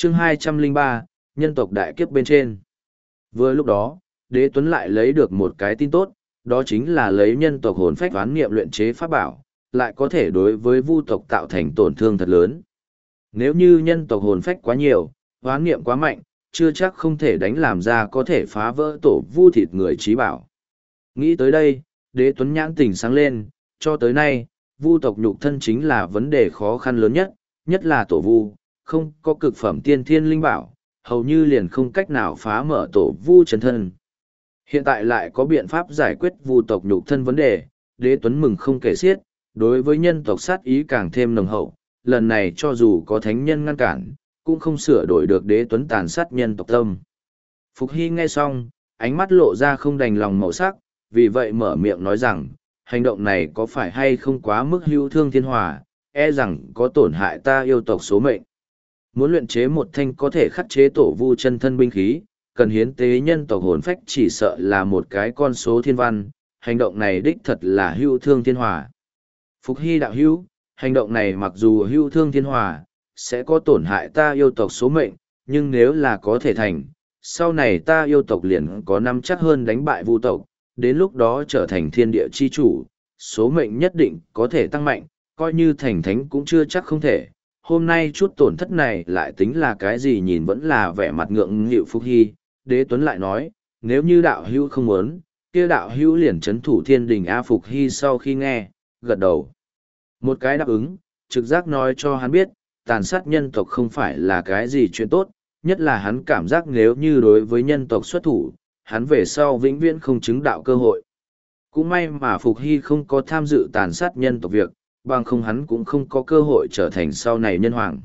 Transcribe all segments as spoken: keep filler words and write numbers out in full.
chương hai trăm lẻ ba, nhân tộc đại kiếp bên trên. Vừa lúc đó, Đế Tuấn lại lấy được một cái tin tốt, đó chính là lấy nhân tộc hồn phách toán nghiệm luyện chế pháp bảo, lại có thể đối với vu tộc tạo thành tổn thương thật lớn. Nếu như nhân tộc hồn phách quá nhiều, hoán niệm quá mạnh, chưa chắc không thể đánh làm ra có thể phá vỡ tổ vu thịt người trí bảo. Nghĩ tới đây, Đế Tuấn nhãn tỉnh sáng lên, cho tới nay, vu tộc nhục thân chính là vấn đề khó khăn lớn nhất, nhất là tổ vu, không có cực phẩm tiên thiên linh bảo, hầu như liền không cách nào phá mở tổ vu chân thân. Hiện tại lại có biện pháp giải quyết vu tộc nhục thân vấn đề, Đế Tuấn mừng không kể xiết, đối với nhân tộc sát ý càng thêm nồng hậu, lần này cho dù có thánh nhân ngăn cản, cũng không sửa đổi được Đế Tuấn tàn sát nhân tộc tâm. Phục Hy nghe xong, ánh mắt lộ ra không đành lòng màu sắc, vì vậy mở miệng nói rằng, hành động này có phải hay không quá mức hữu thương thiên hòa, e rằng có tổn hại ta yêu tộc số mệnh. Muốn luyện chế một thanh có thể khắc chế tổ vu chân thân binh khí, cần hiến tế nhân tộc hồn phách chỉ sợ là một cái con số thiên văn, hành động này đích thật là hữu thương thiên hòa. Phục Hy đạo hữu, hành động này mặc dù hữu thương thiên hòa, sẽ có tổn hại ta yêu tộc số mệnh, nhưng nếu là có thể thành, sau này ta yêu tộc liền có năm chắc hơn đánh bại vu tộc, đến lúc đó trở thành thiên địa chi chủ, số mệnh nhất định có thể tăng mạnh, coi như thành thánh cũng chưa chắc không thể. Hôm nay chút tổn thất này lại tính là cái gì, nhìn vẫn là vẻ mặt ngượng nghịu Phục Hy. Đế Tuấn lại nói, nếu như đạo hữu không muốn, kia đạo hữu liền chấn thủ thiên đình. A Phục Hy sau khi nghe, gật đầu. Một cái đáp ứng, trực giác nói cho hắn biết, tàn sát nhân tộc không phải là cái gì chuyện tốt, nhất là hắn cảm giác nếu như đối với nhân tộc xuất thủ, hắn về sau vĩnh viễn không chứng đạo cơ hội. Cũng may mà Phục Hy không có tham dự tàn sát nhân tộc việc, bằng không hắn cũng không có cơ hội trở thành sau này nhân hoàng.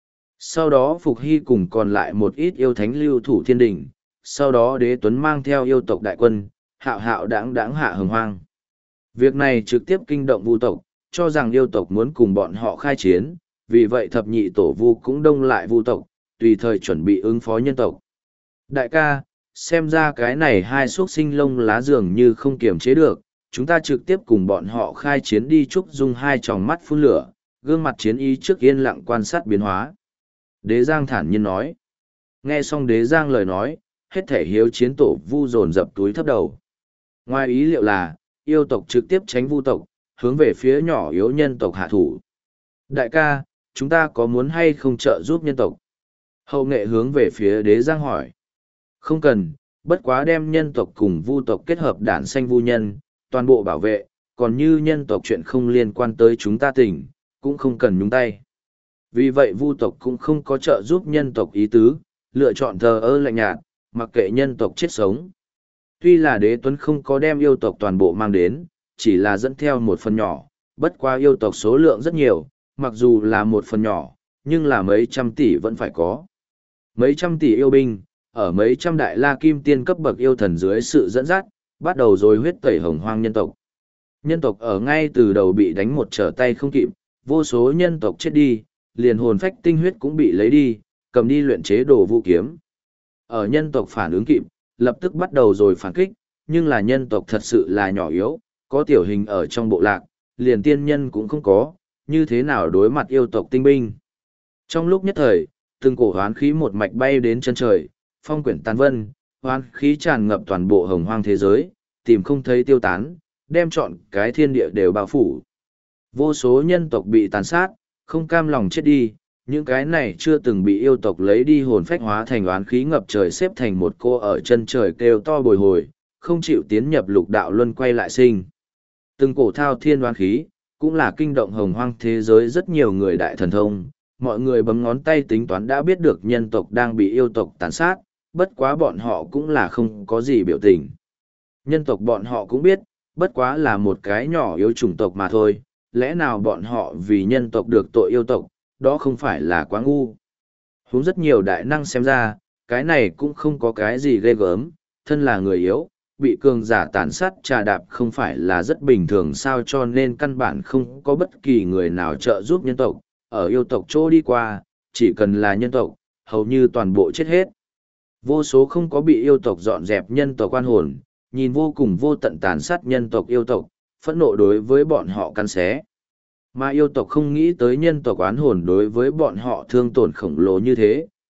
Sau đó Phục Hy cùng còn lại một ít yêu thánh lưu thủ thiên đình, sau đó Đế Tuấn mang theo yêu tộc đại quân, hạo hạo đãng đãng hạ hồng hoang. Việc này trực tiếp kinh động vu tộc, cho rằng yêu tộc muốn cùng bọn họ khai chiến, vì vậy thập nhị tổ vu cũng đông lại vu tộc, tùy thời chuẩn bị ứng phó nhân tộc. Đại ca, xem ra cái này hai xuất sinh lông lá dường như không kiềm chế được, chúng ta trực tiếp cùng bọn họ khai chiến đi. Trúc Dung hai tròng mắt phun lửa, gương mặt chiến ý trước yên lặng quan sát biến hóa. Đế Giang thản nhiên nói. Nghe xong Đế Giang lời nói, hết thể hiếu chiến tổ vu dồn dập túi thấp đầu. Ngoài ý liệu là, yêu tộc trực tiếp tránh vu tộc, hướng về phía nhỏ yếu nhân tộc hạ thủ. Đại ca, chúng ta có muốn hay không trợ giúp nhân tộc? Hậu nghệ hướng về phía Đế Giang hỏi. Không cần, bất quá đem nhân tộc cùng vu tộc kết hợp đản sanh vu nhân, toàn bộ bảo vệ, còn như nhân tộc chuyện không liên quan tới chúng ta tỉnh, cũng không cần nhúng tay. Vì vậy vu tộc cũng không có trợ giúp nhân tộc ý tứ, lựa chọn thờ ơ lạnh nhạt, mặc kệ nhân tộc chết sống. Tuy là Đế Tuấn không có đem yêu tộc toàn bộ mang đến, chỉ là dẫn theo một phần nhỏ, bất quá yêu tộc số lượng rất nhiều, mặc dù là một phần nhỏ, nhưng là mấy trăm tỷ vẫn phải có. Mấy trăm tỷ yêu binh, ở mấy trăm đại la kim tiên cấp bậc yêu thần dưới sự dẫn dắt, bắt đầu rồi huyết tẩy hồng hoang nhân tộc. Nhân tộc ở ngay từ đầu bị đánh một trở tay không kịp, vô số nhân tộc chết đi, liền hồn phách tinh huyết cũng bị lấy đi, cầm đi luyện chế đồ vũ kiếm. Ở nhân tộc phản ứng kịp, lập tức bắt đầu rồi phản kích, nhưng là nhân tộc thật sự là nhỏ yếu, có tiểu hình ở trong bộ lạc, liền tiên nhân cũng không có, như thế nào đối mặt yêu tộc tinh binh. Trong lúc nhất thời, từng cổ hoán khí một mạch bay đến chân trời, phong quyển tán vân, hoán khí tràn ngập toàn bộ hồng hoang thế giới, tìm không thấy tiêu tán, đem trọn cái thiên địa đều bao phủ. Vô số nhân tộc bị tàn sát, không cam lòng chết đi, những cái này chưa từng bị yêu tộc lấy đi hồn phách hóa thành oán khí ngập trời xếp thành một cô ở chân trời kêu to bồi hồi, không chịu tiến nhập lục đạo luân quay lại sinh. Từng cổ thao thiên oán khí, cũng là kinh động hồng hoang thế giới rất nhiều người đại thần thông, mọi người bấm ngón tay tính toán đã biết được nhân tộc đang bị yêu tộc tàn sát, bất quá bọn họ cũng là không có gì biểu tình. Nhân tộc bọn họ cũng biết, bất quá là một cái nhỏ yếu chủng tộc mà thôi, lẽ nào bọn họ vì nhân tộc được tội yêu tộc, đó không phải là quá ngu. Huống rất nhiều đại năng xem ra, cái này cũng không có cái gì ghê gớm, thân là người yếu, bị cường giả tàn sát trà đạp không phải là rất bình thường sao, cho nên căn bản không có bất kỳ người nào trợ giúp nhân tộc, ở yêu tộc chỗ đi qua, chỉ cần là nhân tộc, hầu như toàn bộ chết hết. Vô số không có bị yêu tộc dọn dẹp nhân tộc quan hồn, nhìn vô cùng vô tận tàn sát nhân tộc yêu tộc, phẫn nộ đối với bọn họ căn xé. Mà yêu tộc không nghĩ tới nhân tộc oán hồn đối với bọn họ thương tổn khổng lồ như thế,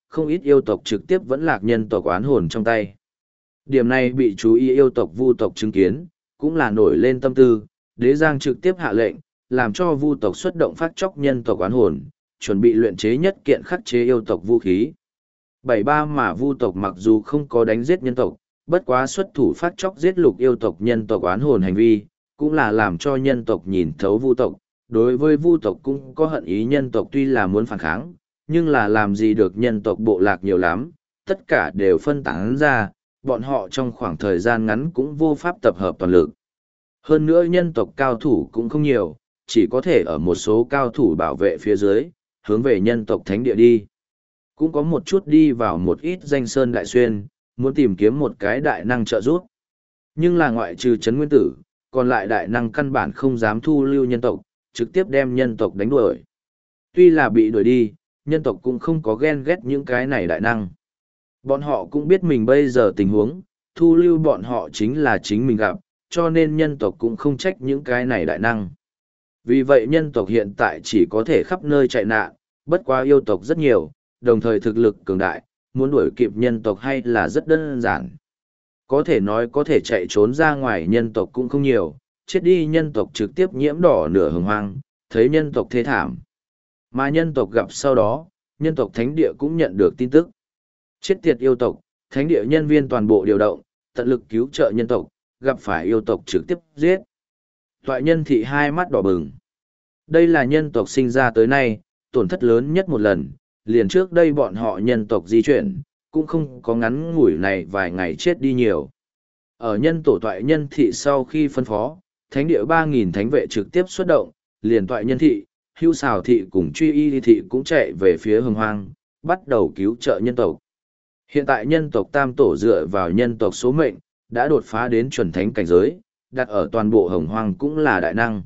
không ít yêu tộc trực tiếp vẫn lạc nhân tộc oán hồn trong tay. Điểm này bị chú ý yêu tộc vu tộc chứng kiến, cũng là nổi lên tâm tư, đế giang trực tiếp hạ lệnh, làm cho vu tộc xuất động phát chóc nhân tộc oán hồn, chuẩn bị luyện chế nhất kiện khắc chế yêu tộc vũ khí. Bảy ba mà vu tộc mặc dù không có đánh giết nhân tộc, bất quá xuất thủ phát chóc giết lục yêu tộc nhân tộc oán hồn hành vi, cũng là làm cho nhân tộc nhìn thấu vu tộc. Đối với vu tộc cũng có hận ý, nhân tộc tuy là muốn phản kháng, nhưng là làm gì được, nhân tộc bộ lạc nhiều lắm, tất cả đều phân tán ra, bọn họ trong khoảng thời gian ngắn cũng vô pháp tập hợp toàn lực. Hơn nữa nhân tộc cao thủ cũng không nhiều, chỉ có thể ở một số cao thủ bảo vệ phía dưới, hướng về nhân tộc thánh địa đi. Cũng có một chút đi vào một ít danh sơn đại xuyên, muốn tìm kiếm một cái đại năng trợ giúp. Nhưng là ngoại trừ Trấn Nguyên Tử, còn lại đại năng căn bản không dám thu lưu nhân tộc, trực tiếp đem nhân tộc đánh đuổi. Tuy là bị đuổi đi, nhân tộc cũng không có ghen ghét những cái này đại năng. Bọn họ cũng biết mình bây giờ tình huống, thu lưu bọn họ chính là chính mình gặp, cho nên nhân tộc cũng không trách những cái này đại năng. Vì vậy nhân tộc hiện tại chỉ có thể khắp nơi chạy nạn, bất quá yêu tộc rất nhiều, đồng thời thực lực cường đại, muốn đuổi kịp nhân tộc hay là rất đơn giản. Có thể nói có thể chạy trốn ra ngoài nhân tộc cũng không nhiều, chết đi nhân tộc trực tiếp nhiễm đỏ nửa hồng hoang, thấy nhân tộc thê thảm. Mà nhân tộc gặp sau đó, nhân tộc thánh địa cũng nhận được tin tức. Chết tiệt yêu tộc, thánh địa nhân viên toàn bộ điều động, tận lực cứu trợ nhân tộc, gặp phải yêu tộc trực tiếp giết. Toại nhân thị hai mắt đỏ bừng. Đây là nhân tộc sinh ra tới nay, tổn thất lớn nhất một lần, liền trước đây bọn họ nhân tộc di chuyển, cũng không có ngắn ngủi này vài ngày chết đi nhiều. Ở nhân tổ toại nhân thị sau khi phân phó, thánh địa ba nghìn thánh vệ trực tiếp xuất động, liền toại nhân thị, hưu xào thị cùng truy y thị cũng chạy về phía hồng hoang, bắt đầu cứu trợ nhân tộc. Hiện tại nhân tộc tam tổ dựa vào nhân tộc số mệnh, đã đột phá đến chuẩn thánh cảnh giới, đặt ở toàn bộ hồng hoang cũng là đại năng.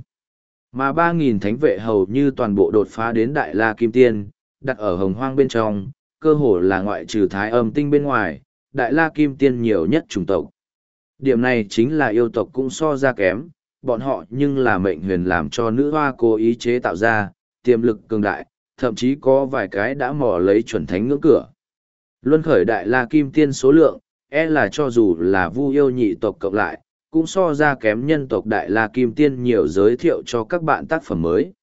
Mà ba nghìn thánh vệ hầu như toàn bộ đột phá đến đại la kim tiên, đặt ở hồng hoang bên trong, cơ hồ là ngoại trừ thái âm tinh bên ngoài, đại la kim tiên nhiều nhất chủng tộc. Điểm này chính là yêu tộc cũng so ra kém, bọn họ nhưng là mệnh huyền làm cho nữ hoa cố ý chế tạo ra, tiềm lực cường đại, thậm chí có vài cái đã mò lấy chuẩn thánh ngưỡng cửa. Luân khởi đại la kim tiên số lượng, e là cho dù là vu yêu nhị tộc cộng lại, cũng so ra kém nhân tộc đại la kim tiên nhiều, giới thiệu cho các bạn tác phẩm mới.